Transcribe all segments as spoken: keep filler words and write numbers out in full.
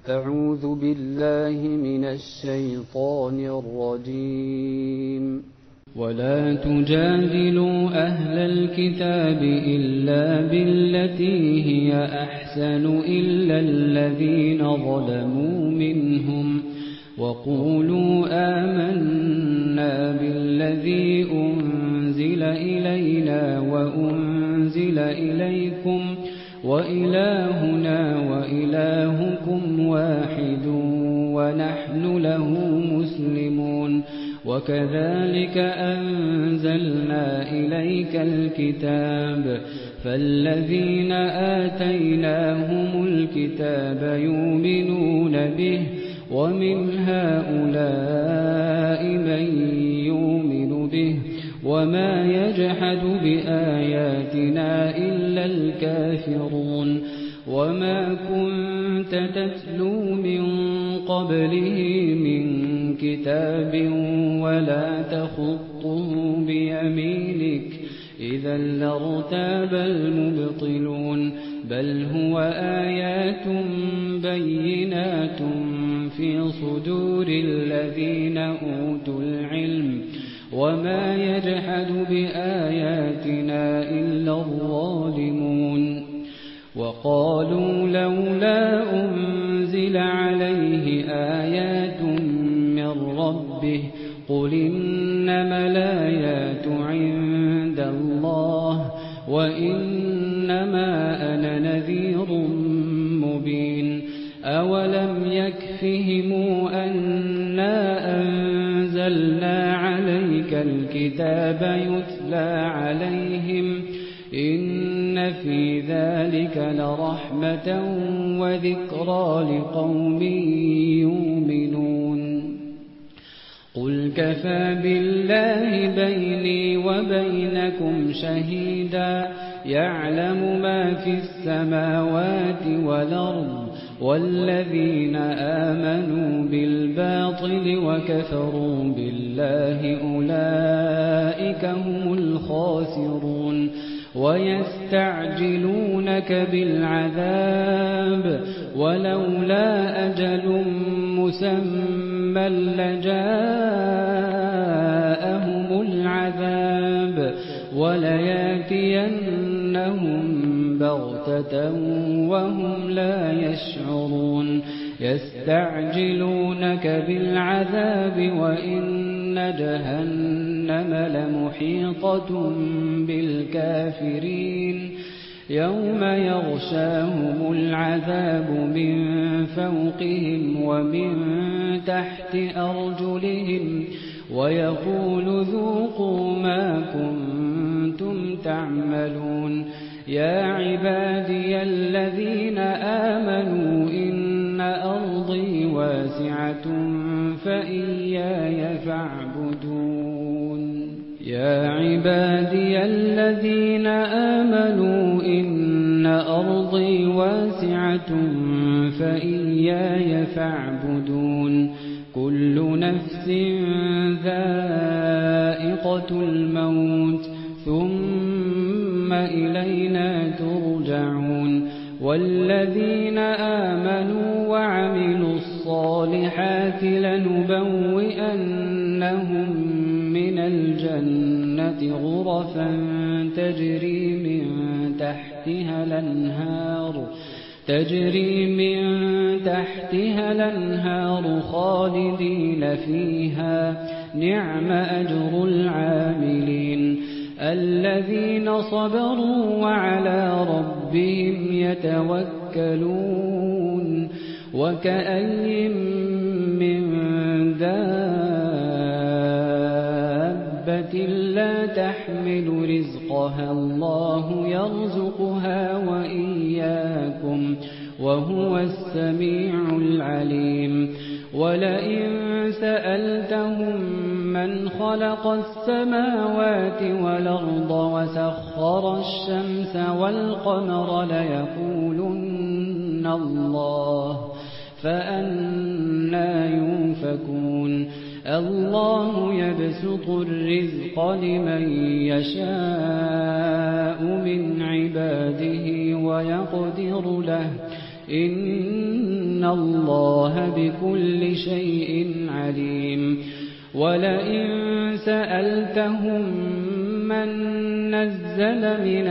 أعوذ بالله من الشيطان الرجيم. ولا تجادلوا أهل الكتاب إلا بالتي هي أحسن إلا الذين ظلموا منهم وقولوا آمنا بالذي أنزل إلينا وأنزل إليكم وإلهنا وإلهكم واحد ونحن له مسلمون. وكذلك أنزلنا إليك الكتاب فالذين آتيناهم الكتاب يؤمنون به ومن هؤلاء من يؤمن به وما يجحد بآياتنا إلا الكافرون. وما كنت تتلو من قبله من كتاب ولا تخطه بيمينك إذا لارتاب المبطلون. بل هو آيات بينات في صدور الذين أوتوا العلم وما يجحد بآياتنا إلا الظالمون. وقالوا لولا أنزل عليه آيات من ربه قل إنما الآيات عند الله وإنما أنا نذير مبين. أولم يكفهم أنا أنزلنا عليك الكتاب يتلى عليهم إن في ذلك لرحمة وذكرى لقوم يؤمنون. قل كفى بالله بيني وبينكم شهيدا يعلم ما في السماوات والأرض والذين آمنوا بالباطل وكفروا بالله أولئك هم الخاسرون. ويستعجلونك بالعذاب ولولا أجل مسمى لجاءهم العذاب ولياتينهم بغتة وهم لا يشعرون. يستعجلونك بالعذاب وإن جهنم لمحيطة بالكافرين يوم يغشاهم العذاب من فوقهم ومن تحت أرجلهم ويقول ذوقوا ما كنتم تعملون. يا عبادي الذين آمنوا إن أرضي واسعة فإياي فاعبدون. يا عبادي الذين آمنوا إن أرضي واسعة فإياي فاعبدون. كل نفس ذائقة الموت ثم إلينا ترجعون. والذين آمنوا وعملوا الصالحات لنبوئنهم من الجنة غرفا تجري من تحتها الأنهار تجري من تحتها الأنهار خالدين فيها نعم أجر العاملين. الذين صبروا وعلى ربهم يتوكلون. وكأي من دابة لا تحمل رزقها الله يرزقها وإياكم وهو السميع العليم. ولئن سألتهم من خلق السماوات والأرض وسخر الشمس والقمر ليقولن الله فأنى يؤفكون. الله يبسط الرزق لمن يشاء من عباده ويقدر له إن إن الله بكل شيء عليم ولئن سألتهم من نزل من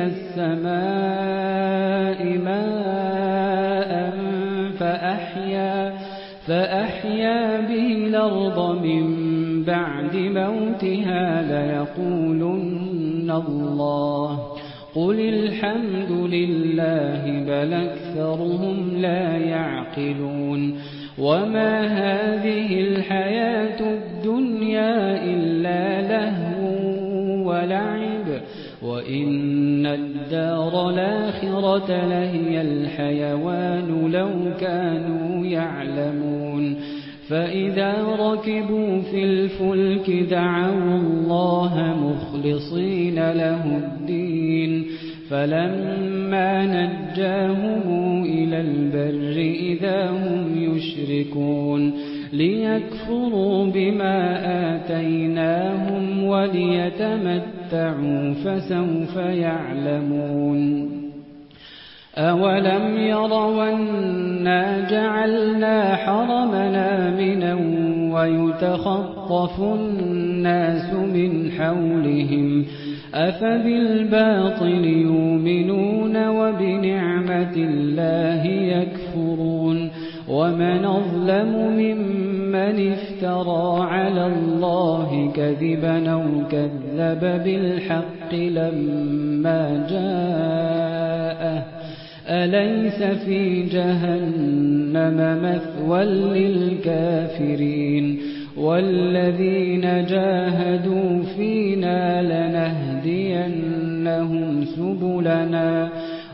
السماء ماء فأحيا, فأحيا به الأرض من بعد موتها ليقولن الله قل الحمد لله بل أكثرهم لا يعقلون وما هذه الحياة الدنيا إلا لهو ولعب وإن الدار الآخرة لهي الحيوان لو كانوا يعلمون فإذا ركبوا في الفلك دعوا الله مخلصين له الدين فلما نجاهم إلى البر إذا هم يشركون ليكفروا بما آتيناهم وليتمتعوا فسوف يعلمون أولم يروا أنا جعلنا حرمنا آمنا ويتخطف الناس من حولهم أفبالباطل يؤمنون وبنعمة الله يكفرون ومن أظلم ممن افترى على الله كذبا أو كذب بالحق لما جاءه أليس في جهنم مثوى للكافرين والذين جاهدوا فينا لنهدينهم سبلنا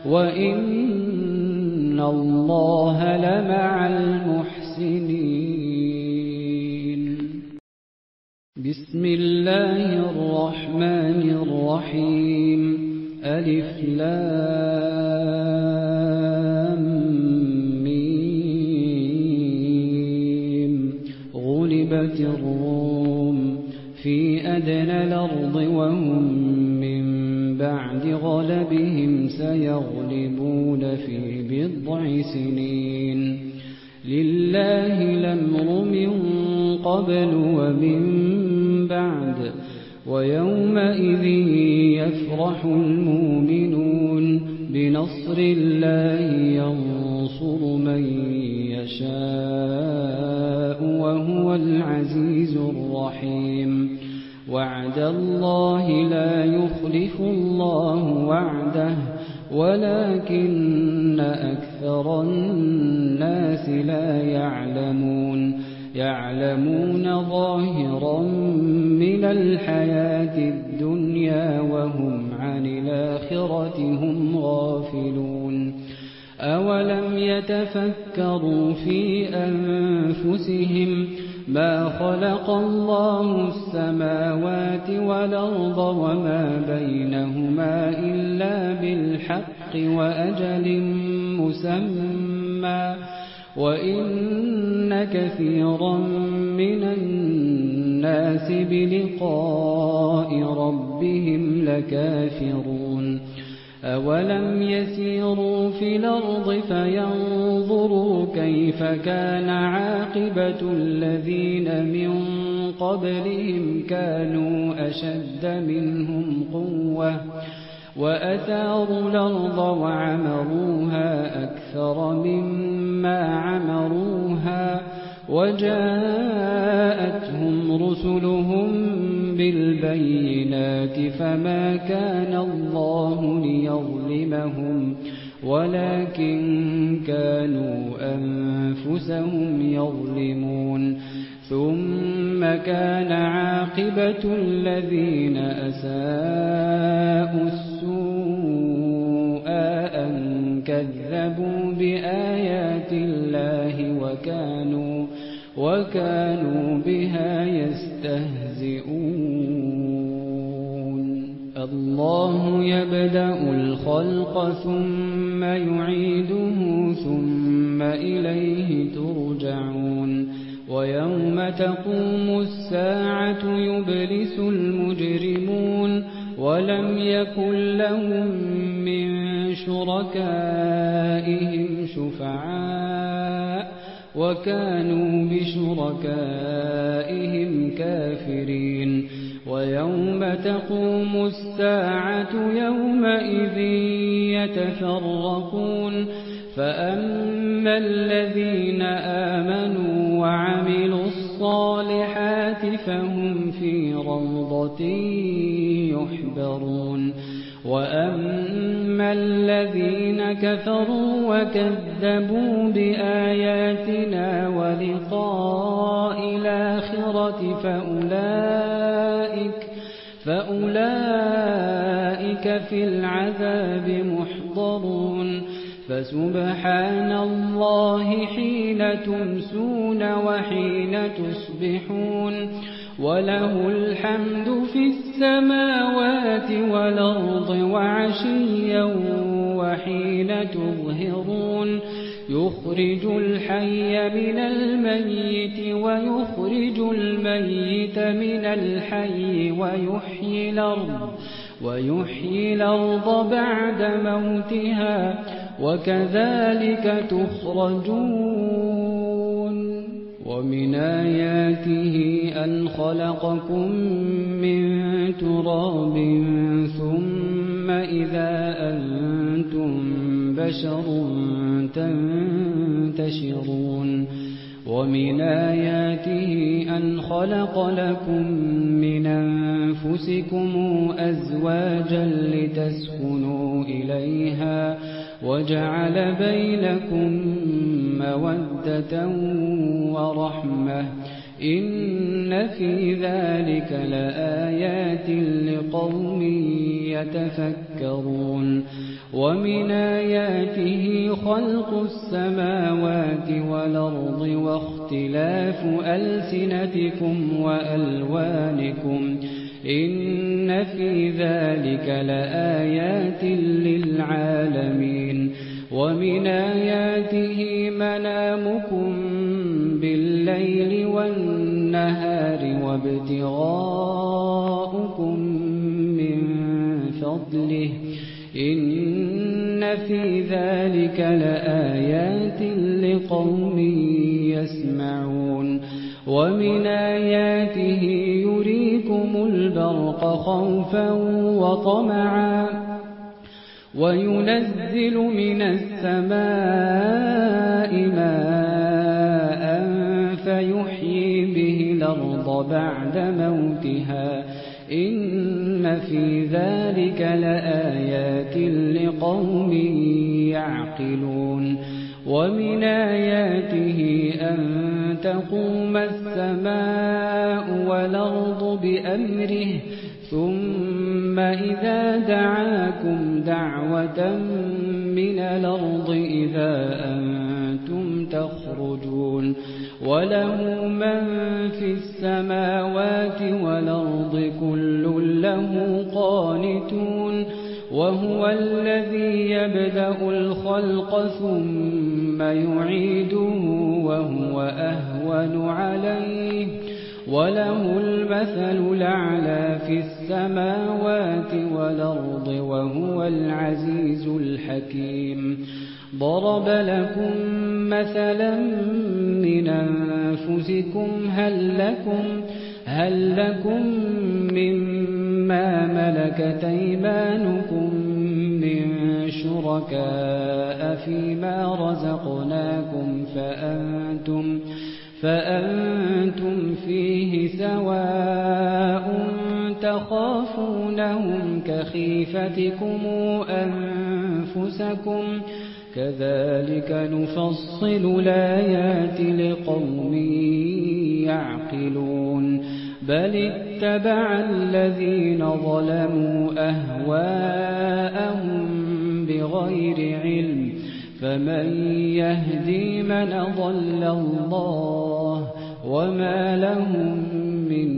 وإن الله لمع المحسنين بسم الله الرحمن الرحيم ألف لام ميم غلبت الروم في أدنى الأرض وهم من بعد غلبهم سيغلبون في بضع سنين لله الأمر من قبل ومن بعد ويومئذ يفرح المؤمنون بنصر الله ينصر من يشاء وهو العزيز الرحيم وعد الله لا يخلف الله وعده ولكن أكثر الناس لا يعلمون يعلمون ظاهرا من الحياة الدنيا وهم عن الآخرة هم غافلون أولم يتفكروا في أنفسهم ما خلق الله السماوات والأرض وما بينهما إلا بالحق وأجل مسمى وإن كثيرا من الناس بلقاء ربهم لكافرون أولم يسيروا في الأرض فينظروا كيف كان عاقبة الذين من قبلهم كانوا أشد منهم قوة وأثاروا الأرض وعمروها أكثر مما عمروها وجاءتهم رسلهم بالبينات فما كان الله ليظلمهم ولكن كانوا أنفسهم يظلمون ثم كان عاقبة الذين أساءوا السوء أن كذبوا بآيات الله وكانوا وكانوا بها يستهزئون الله يبدأ الخلق ثم يعيده ثم إليه ترجعون ويوم تقوم الساعة يبلس المجرمون ولم يكن لهم من شركائهم شفعاء وكانوا بشركائهم كافرين ويوم تقوم الساعة يومئذ يتفرقون فأما الذين آمنوا وعملوا الصالحات فهم في روضة يحبرون وأما الذين كفروا وكذبوا بآياتنا ولقاء الآخرة فأولئك فأولئك في العذاب محضرون فسبحان الله حين تمسون وحين تصبحون وله الحمد في السماوات والأرض وعشيا وحين تظهرون يخرج الحي من الميت ويخرج الميت من الحي ويحيي الأرض ويحيي الأرض بعد موتها وكذلك تخرجون ومن آياته أن خلقكم من تراب ثم إذا أنتم بشر تنتشرون ومن آياته أن خلق لكم من أنفسكم أزواجا لتسكنوا إليها وجعل بينكم مودة ورحمة إن في ذلك لآيات لقوم يتفكرون ومن آياته خلق السماوات والأرض واختلاف ألسنتكم وألوانكم إن في ذلك لآيات للعالمين ومن آياته منامكم بالليل والنهار وابتغاؤكم من فضله إن في ذلك لآيات لقوم يسمعون ومن آياته يريكم البرق خوفا وطمعا وينزل من السماء ماء فيحيي به الأرض بعد موتها إن في ذلك لآيات لقوم يعقلون ومن آياته أن تقوم السماء والأرض بأمره ثم إذا دعاكم دعوة من الأرض إذا أنتم تخرجون وله من في السماوات والأرض كل له قانتون وهو الذي يبدأ الخلق ثم يعيده وهو أهون عليه وله المثل الأعلى في السماوات والأرض وهو العزيز الحكيم ضرب لكم مثلا من أنفسكم هل لكم هل لكم مما ملكت أيمانكم من شركاء فيما رزقناكم فأنتم فأنتم فيه سواء تخافونهم كخيفتكم أنفسكم كذلك نفصل الآيات لقوم يعقلون بل اتبع الذين ظلموا أهواءهم بغير علم فمن يهدي من أضل الله وما لهم من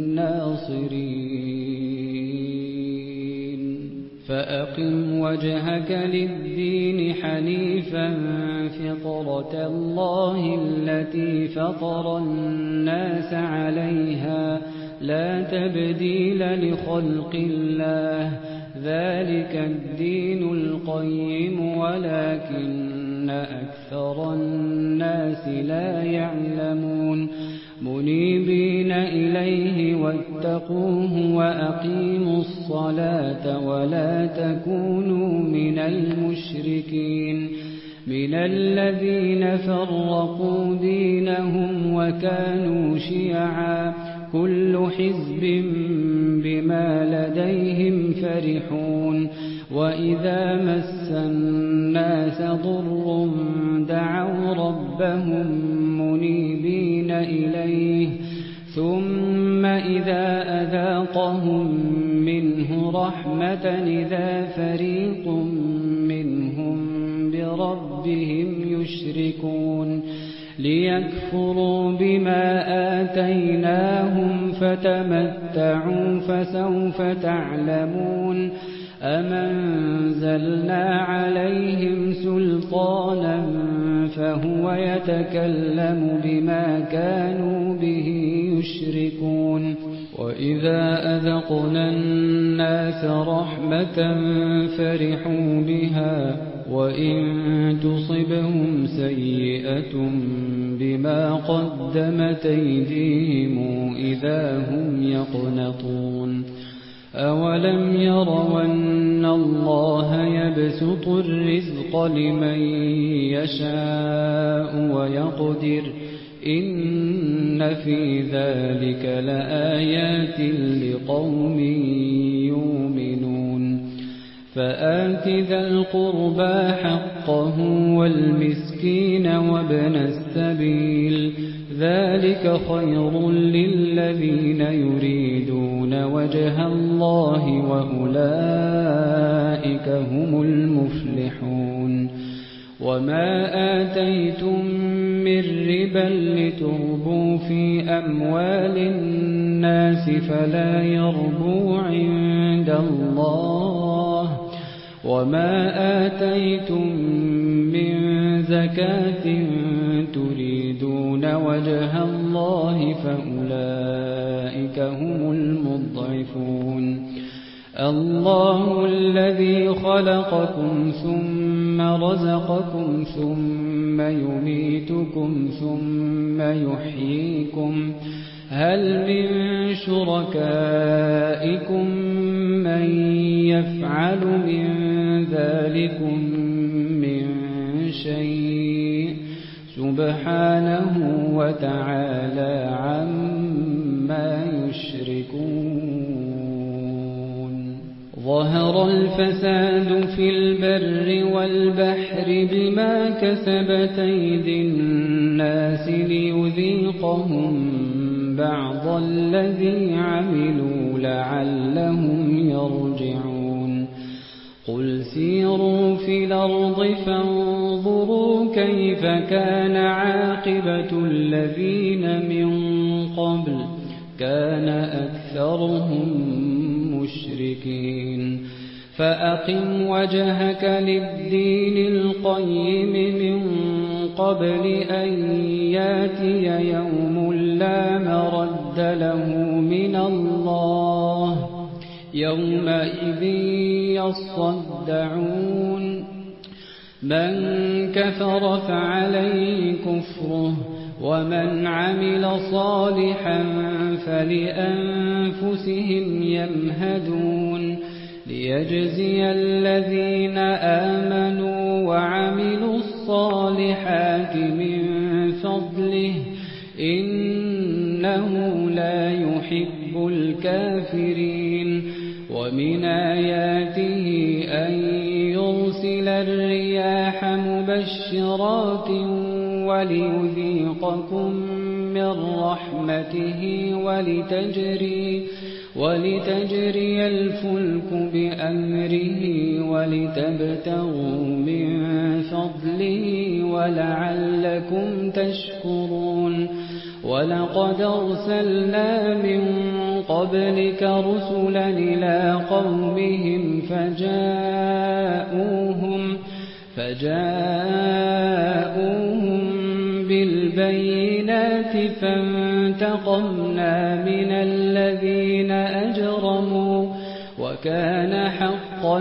ناصرين فأقم وجهك للدين حنيفا فطرة الله التي فطر الناس عليها لا تبديل لخلق الله ذلك الدين القيم ولكن أكثر الناس الناس لا يعلمون منيبين إليه واتقوه وأقيموا الصلاة ولا تكونوا من المشركين من الذين فرقوا دينهم وكانوا شيعا كل حزب بما لديهم فرحون وإذا مس الناس ضر دعوا ربهم منيبين إليه ثم إذا أذاقهم منه رحمة إذا فريق منهم بربهم يشركون ليكفروا بما آتيناهم فتمتعوا فسوف تعلمون أمنزلنا عليهم سلطانا فهو يتكلم بما كانوا به يشركون وإذا أذقنا الناس رحمة فرحوا بها وإن تصبهم سيئة بما قدمت أيديهم إذا هم يقنطون أولم يروا أن الله يبسط الرزق لمن يشاء ويقدر إن في ذلك لآيات لقوم يؤمنون فآت ذا القربى حقه والمسكين وابن السبيل ذلك خير للذين يريدون وجه الله وأولئك هم المفلحون وما آتيتم من ربا لتربوا في أموال الناس فلا يربو عند الله وما آتيتم من زكاة تريدون وجه الله فأولئك هم المضعفون الله الذي خلقكم ثم رزقكم ثم يميتكم ثم يحييكم هل من شركائكم من يفعل من ذلكم من شيء سبحانه وتعالى عما يشركون ظهر الفساد في البر والبحر بما كسبت أيدي الناس ليذيقهم بعض الذي عملوا لعلهم يرجعون قل سيروا في الأرض فانظروا كيف كان عاقبة الذين من قبل كان أكثرهم مشركين فأقم وجهك للدين القيم من قبل أن ياتي يوم لا مرد له من الله يومئذ يصدعون من كفر فعليه كفره ومن عمل صالحا فلأنفسهم يمهدون ليجزي الذين آمنوا وعملوا الصالحات من فضله إنه لا يحب الكافرين ومن آياته أن يرسل الرياح مبشرات وليذيقكم من رحمته ولتجري ولتجري الفلك بأمره ولتبتغوا من فضله ولعلكم تشكرون ولقد أرسلنا من قبلك رسلا إلى قومهم فجاءوهم فجاءوهم بالبينات فانتقمنا من الذين أجرموا وكان حقا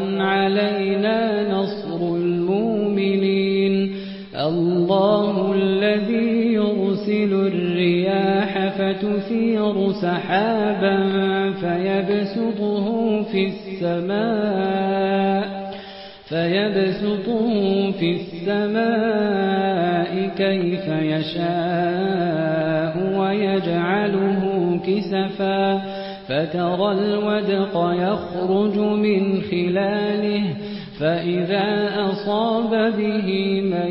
علينا نصر المؤمنين الله الذي يرسل الرياح فتثير سحابا فيبسطه في السماء فيبسطه في السماء كيف يشاء ويجعله كسفا فترى الودق يخرج من خلاله فإذا أصاب به من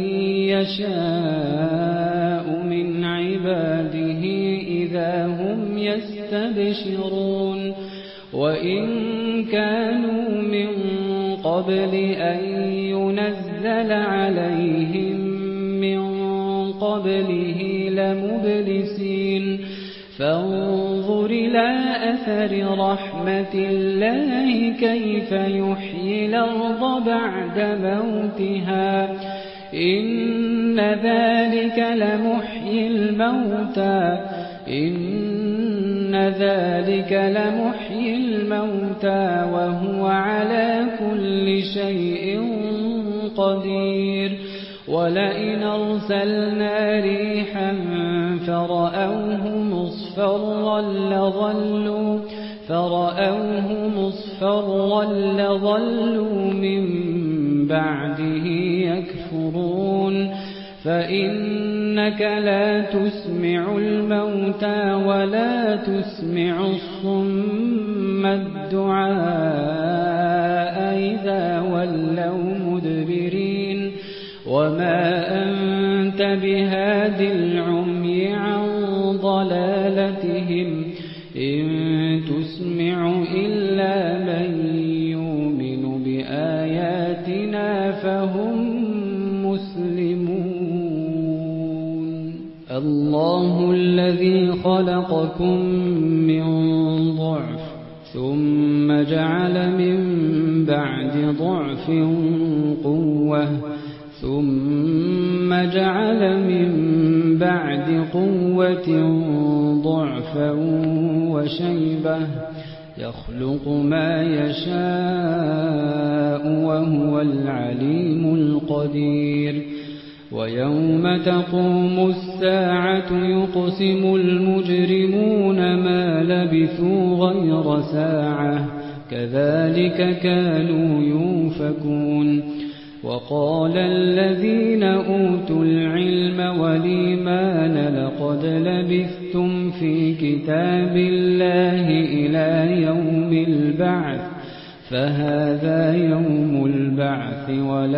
يشاء من عباده إذا هم يستبشرون وإن كانوا من قبل أن ينزل عليهم من قبله لمبلسين فانظر إلى أثر رحمة الله كيف يحيي الأرض بعد موتها إن ذلك لمحيي الموتى إن ذلك لمحيي الموتى وهو على كل شيء قدير ولئن أرسلنا ريحا فرأوه مصفرا لظلوا فرأوه مصفرا لظلوا من بعده يكفرون فإنك لا تسمع الموتى ولا تسمع الصم الدعاء إذا ولوا مدبرين وما أنت بهاد العمي عن ضلالتهم إن تسمع إلا من يؤمن بآياتنا فهم مسلمون الله الذي خلقكم من ضعف ثم جعل من بعد ضعف قوة ثم جعل من بعد قوة ضعفا وشيبة يخلق ما يشاء وهو العليم القدير ويوم تقوم الساعة يقسم المجرمون ما لبثوا غير ساعة كذلك كانوا يؤفكون وقال الذين أوتوا العلم والإيمان لقد لبثتم في كتاب الله إلى يوم البعث فهذا يوم البعث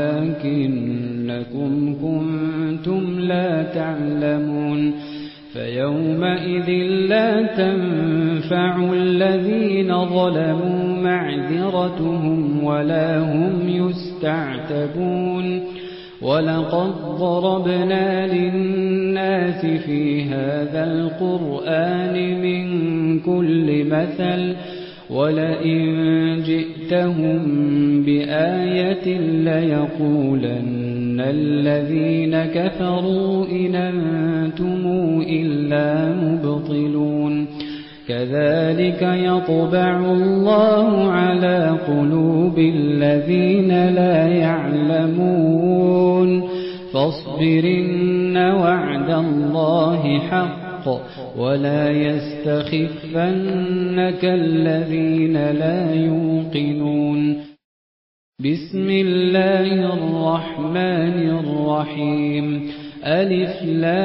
ولكنكم كنتم لا تعلمون فيومئذ لا تنفع الذين ظلموا معذرتهم ولا هم يستعتبون ولقد ضربنا للناس في هذا القرآن من كل مثل ولئن جئتهم بآية ليقولن الذين كفروا إن أنتم إلا مبطلون كذلك يطبع الله على قلوب الذين لا يعلمون فاصبر إن وعد الله حق ولا يستخفنك الذين لا يوقنون بسم الله الرحمن الرحيم ألف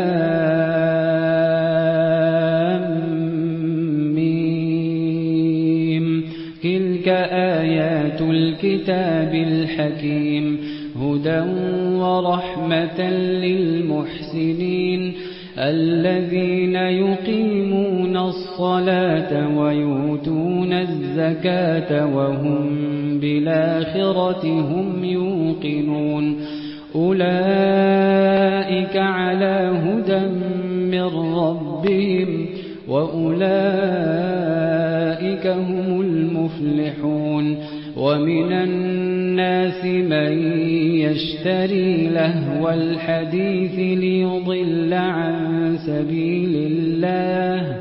لام ميم تلك آيات الكتاب الحكيم هدى ورحمة للمحسنين الذين يقيمون الصلاة ويؤتون الزكاة وهم بالآخرة هم يوقنون أولئك على هدى من ربهم وأولئك هم المفلحون ومن الناس من يشتري لهو الحديث ليضل عن سبيل الله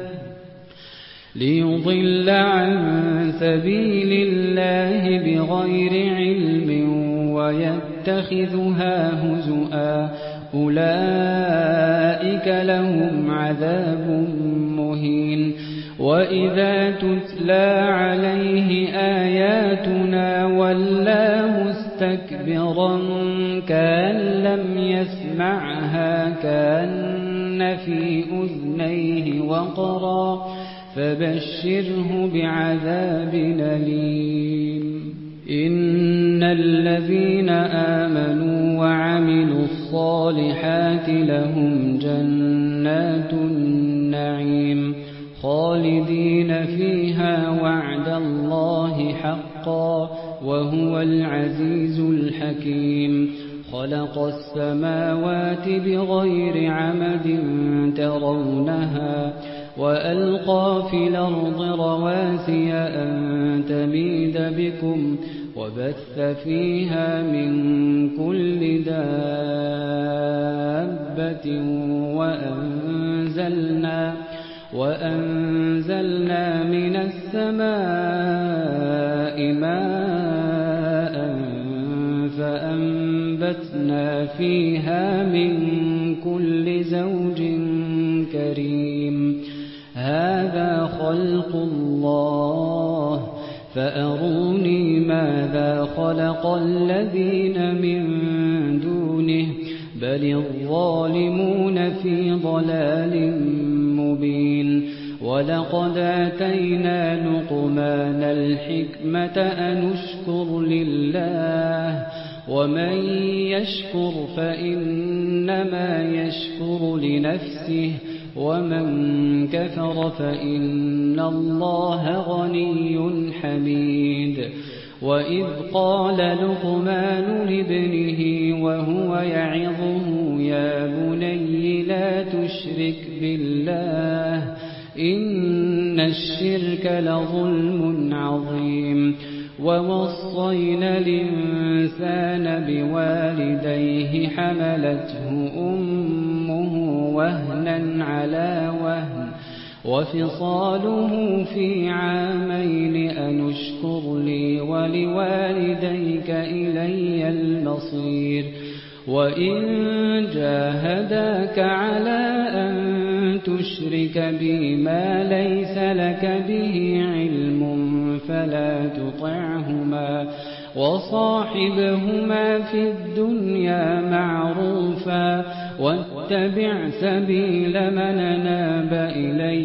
ليضل عن سبيل الله بغير علم ويتخذها هزؤا أولئك لهم عذاب مهين وإذا تتلى عليه آياتنا ولى مستكبرا كأن لم يسمعها كأن في أذنيه وقرا فبشره بعذاب أليم إن الذين آمنوا وعملوا الصالحات لهم جنات النعيم خالدين فيها وعد الله حقا وهو العزيز الحكيم خلق السماوات بغير عمد ترونها وألقى في الأرض رواسي أن تميد بكم وبث فيها من كل دابة وأنزلنا وأنزلنا من السماء ماء فأنبتنا فيها من كل زوج كريم هذا خلق الله فأروني ماذا خلق الذين من دونه بل الظالمون في ضلال مبين ولقد آتينا لقمان الحكمة أن اشكر لله ومن يشكر فإنما يشكر لنفسه ومن كفر فإن الله غني حميد وإذ قال لقمان لابنه وهو يعظه يا بني لا تشرك بالله إن الشرك لظلم عظيم ووصينا الإنسان بوالديه حملته أمه وهنا على وهن وفصاله في عامين أن اشكر لي ولوالديك إلي المصير وإن جاهداك على أن تشرك بي ما ليس لك به علم فلا تطعهما وصاحبهما في الدنيا معروفا واتبع سبيل من ناب إلي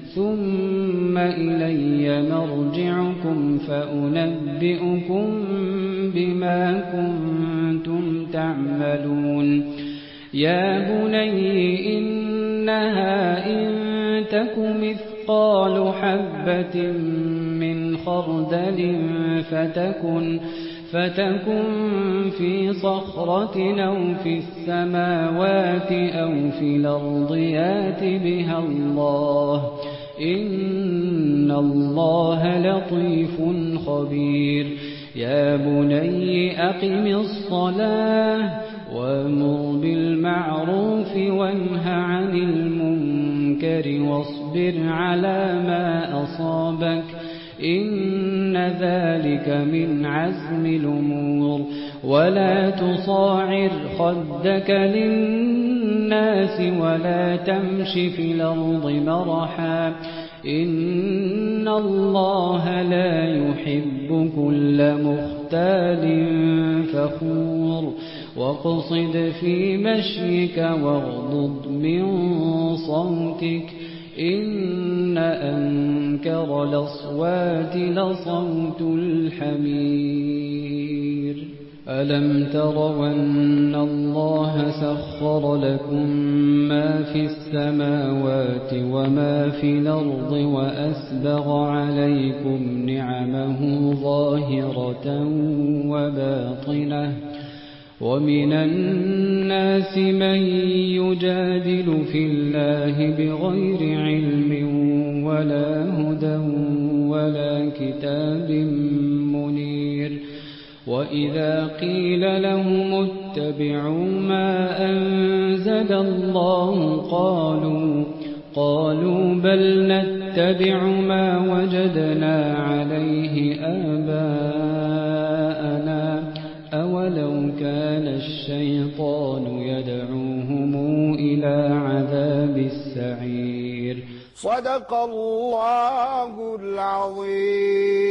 ثم إلي مرجعكم فأنبئكم بما كنتم تعملون يا بني إنها إن تك مثقال حبة من خردل فتكن فتكن في صخرة أو في السماوات أو في الأرض يات بها الله إن الله لطيف خبير يا بني أقم الصلاة وأمر بالمعروف وانه عن المنكر واصبر على ما أصابك إن ذلك من عزم الأمور ولا تصاعر خدك للناس ولا تمش في الأرض مرحا إن الله لا يحب كل مختال فخور واقصد في مشيك واغضض من صوتك إن أنكر الأصوات لصوت الحمير ألم تروا أن الله سخر لكم ما في السماوات وما في الأرض وأسبغ عليكم نعمه ظاهرة وباطنة ومن الناس من يجادل في الله بغير علم ولا هدى ولا كتاب منير وإذا قيل لهم اتبعوا ما أنزل الله قالوا قالوا بل نتبع ما وجدنا عليه آباءنا أولو كان الشيطان يدعوهم إلى عذاب السعير. صدق الله العظيم.